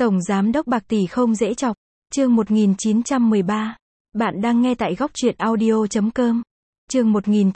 Tổng Giám đốc bạc tỷ không dễ chọc. Chương 1913. Bạn đang nghe tại góc truyện audio.com. Chương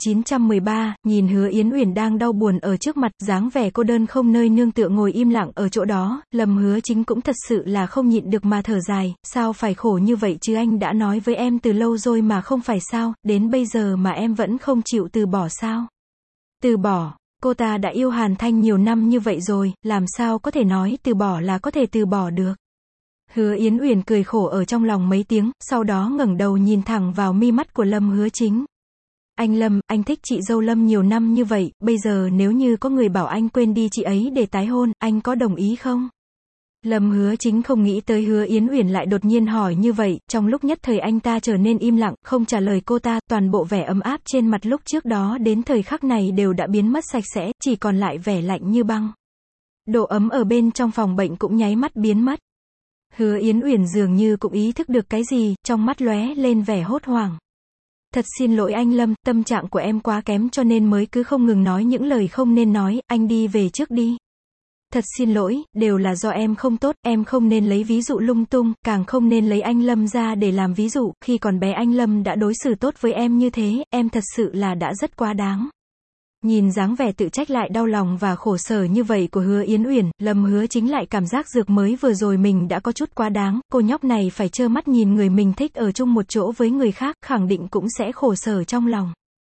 1913, nhìn Hứa Yến Uyển đang đau buồn ở trước mặt, dáng vẻ cô đơn không nơi nương tựa ngồi im lặng ở chỗ đó, Lâm Hứa Chính cũng thật sự là không nhịn được mà thở dài, sao phải khổ như vậy chứ, anh đã nói với em từ lâu rồi mà không phải sao, đến bây giờ mà em vẫn không chịu từ bỏ sao? Từ bỏ? Cô ta đã yêu Hàn Thanh nhiều năm như vậy rồi, làm sao có thể nói từ bỏ là có thể từ bỏ được. Hứa Yến Uyển cười khổ ở trong lòng mấy tiếng, sau đó ngẩng đầu nhìn thẳng vào mi mắt của Lâm Hứa Chính. Anh Lâm, anh thích chị dâu Lâm nhiều năm như vậy, bây giờ nếu như có người bảo anh quên đi chị ấy để tái hôn, anh có đồng ý không? Lâm Hứa Chính không nghĩ tới Hứa Yến Uyển lại đột nhiên hỏi như vậy, trong lúc nhất thời anh ta trở nên im lặng, không trả lời cô ta, toàn bộ vẻ ấm áp trên mặt lúc trước đó đến thời khắc này đều đã biến mất sạch sẽ, chỉ còn lại vẻ lạnh như băng. Độ ấm ở bên trong phòng bệnh cũng nháy mắt biến mất. Hứa Yến Uyển dường như cũng ý thức được cái gì, trong mắt lóe lên vẻ hốt hoảng. Thật xin lỗi anh Lâm, tâm trạng của em quá kém cho nên mới cứ không ngừng nói những lời không nên nói, anh đi về trước đi. Thật xin lỗi, đều là do em không tốt, em không nên lấy ví dụ lung tung, càng không nên lấy anh Lâm ra để làm ví dụ, khi còn bé anh Lâm đã đối xử tốt với em như thế, em thật sự là đã rất quá đáng. Nhìn dáng vẻ tự trách lại đau lòng và khổ sở như vậy của Hứa Yến Uyển, Lâm Hứa Chính lại cảm giác dược mới vừa rồi mình đã có chút quá đáng, cô nhóc này phải trơ mắt nhìn người mình thích ở chung một chỗ với người khác, khẳng định cũng sẽ khổ sở trong lòng.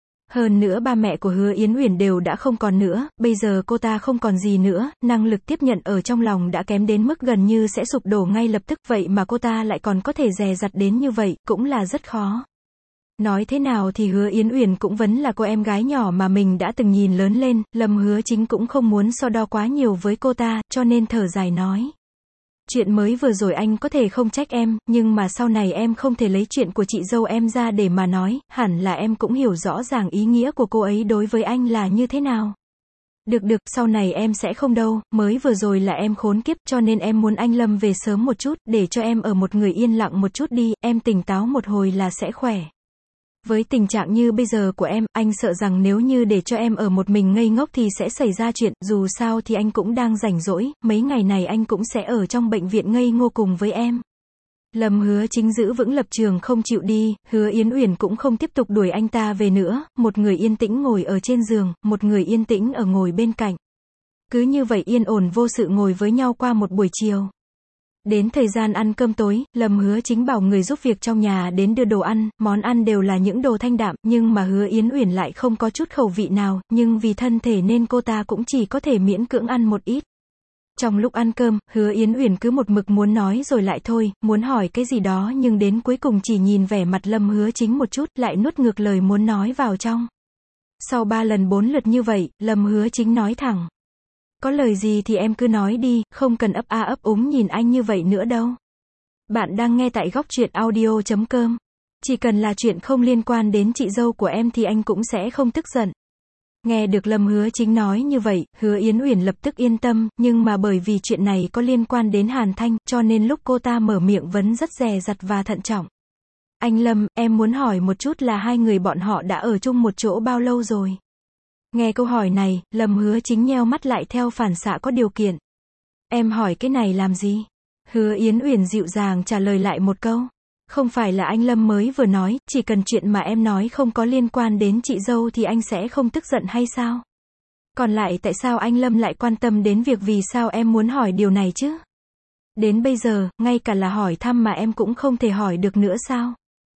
Hơn nữa ba mẹ của Hứa Yến Uyển đều đã không còn nữa, bây giờ cô ta không còn gì nữa, năng lực tiếp nhận ở trong lòng đã kém đến mức gần như sẽ sụp đổ ngay lập tức, vậy mà cô ta lại còn có thể dè dặt đến như vậy, cũng là rất khó. Nói thế nào thì Hứa Yến Uyển cũng vẫn là cô em gái nhỏ mà mình đã từng nhìn lớn lên, Lâm Hứa Chính cũng không muốn so đo quá nhiều với cô ta, cho nên thở dài nói. Chuyện mới vừa rồi anh có thể không trách em, nhưng mà sau này em không thể lấy chuyện của chị dâu em ra để mà nói, hẳn là em cũng hiểu rõ ràng ý nghĩa của cô ấy đối với anh là như thế nào. Được, sau này em sẽ không đâu, mới vừa rồi là em khốn kiếp, cho nên em muốn anh Lâm về sớm một chút, để cho em ở một người yên lặng một chút đi, em tỉnh táo một hồi là sẽ khỏe. Với tình trạng như bây giờ của em, anh sợ rằng nếu như để cho em ở một mình ngây ngốc thì sẽ xảy ra chuyện, dù sao thì anh cũng đang rảnh rỗi, mấy ngày này anh cũng sẽ ở trong bệnh viện ngây ngô cùng với em. Lâm Hứa Chính giữ vững lập trường không chịu đi, Hứa Yến Uyển cũng không tiếp tục đuổi anh ta về nữa, một người yên tĩnh ngồi ở trên giường, một người yên tĩnh ở ngồi bên cạnh. Cứ như vậy yên ổn vô sự ngồi với nhau qua một buổi chiều. Đến thời gian ăn cơm tối, Lâm Hứa Chính bảo người giúp việc trong nhà đến đưa đồ ăn, món ăn đều là những đồ thanh đạm, nhưng mà Hứa Yến Uyển lại không có chút khẩu vị nào, nhưng vì thân thể nên cô ta cũng chỉ có thể miễn cưỡng ăn một ít. Trong lúc ăn cơm, Hứa Yến Uyển cứ một mực muốn nói rồi lại thôi, muốn hỏi cái gì đó nhưng đến cuối cùng chỉ nhìn vẻ mặt Lâm Hứa Chính một chút, lại nuốt ngược lời muốn nói vào trong. Sau 3 lần 4 lượt như vậy, Lâm Hứa Chính nói thẳng. Có lời gì thì em cứ nói đi, không cần ấp a ấp úng nhìn anh như vậy nữa đâu. Bạn đang nghe tại góc truyện audio.com. Chỉ cần là chuyện không liên quan đến chị dâu của em thì anh cũng sẽ không tức giận. Nghe được Lâm Hứa Chính nói như vậy, Hứa Yến Uyển lập tức yên tâm, nhưng mà bởi vì chuyện này có liên quan đến Hàn Thanh, cho nên lúc cô ta mở miệng vẫn rất dè dặt và thận trọng. Anh Lâm, em muốn hỏi một chút là hai người bọn họ đã ở chung một chỗ bao lâu rồi? Nghe câu hỏi này, Lâm Hứa Chính nheo mắt lại theo phản xạ có điều kiện. Em hỏi cái này làm gì? Hứa Yến Uyển dịu dàng trả lời lại một câu. Không phải là anh Lâm mới vừa nói, chỉ cần chuyện mà em nói không có liên quan đến chị dâu thì anh sẽ không tức giận hay sao? Còn lại tại sao anh Lâm lại quan tâm đến việc vì sao em muốn hỏi điều này chứ? Đến bây giờ, ngay cả là hỏi thăm mà em cũng không thể hỏi được nữa sao?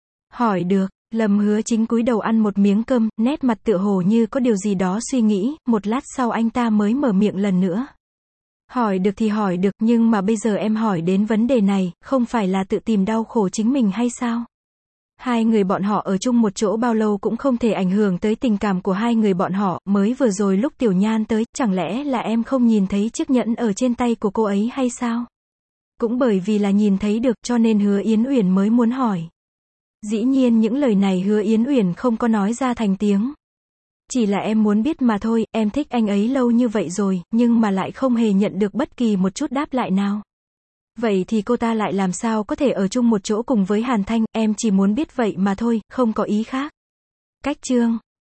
Hỏi được. Lâm Hứa Chính cúi đầu ăn một miếng cơm, nét mặt tựa hồ như có điều gì đó suy nghĩ, một lát sau anh ta mới mở miệng lần nữa. Hỏi được thì hỏi được, nhưng mà bây giờ em hỏi đến vấn đề này, không phải là tự tìm đau khổ chính mình hay sao? Hai người bọn họ ở chung một chỗ bao lâu cũng không thể ảnh hưởng tới tình cảm của hai người bọn họ, mới vừa rồi lúc Tiểu Nhan tới, chẳng lẽ là em không nhìn thấy chiếc nhẫn ở trên tay của cô ấy hay sao? Cũng bởi vì là nhìn thấy được, cho nên Hứa Yến Uyển mới muốn hỏi. Dĩ nhiên những lời này Hứa Yến Uyển không có nói ra thành tiếng. Chỉ là em muốn biết mà thôi, em thích anh ấy lâu như vậy rồi, nhưng mà lại không hề nhận được bất kỳ một chút đáp lại nào. Vậy thì cô ta lại làm sao có thể ở chung một chỗ cùng với Hàn Thanh, em chỉ muốn biết vậy mà thôi, không có ý khác. Cách chương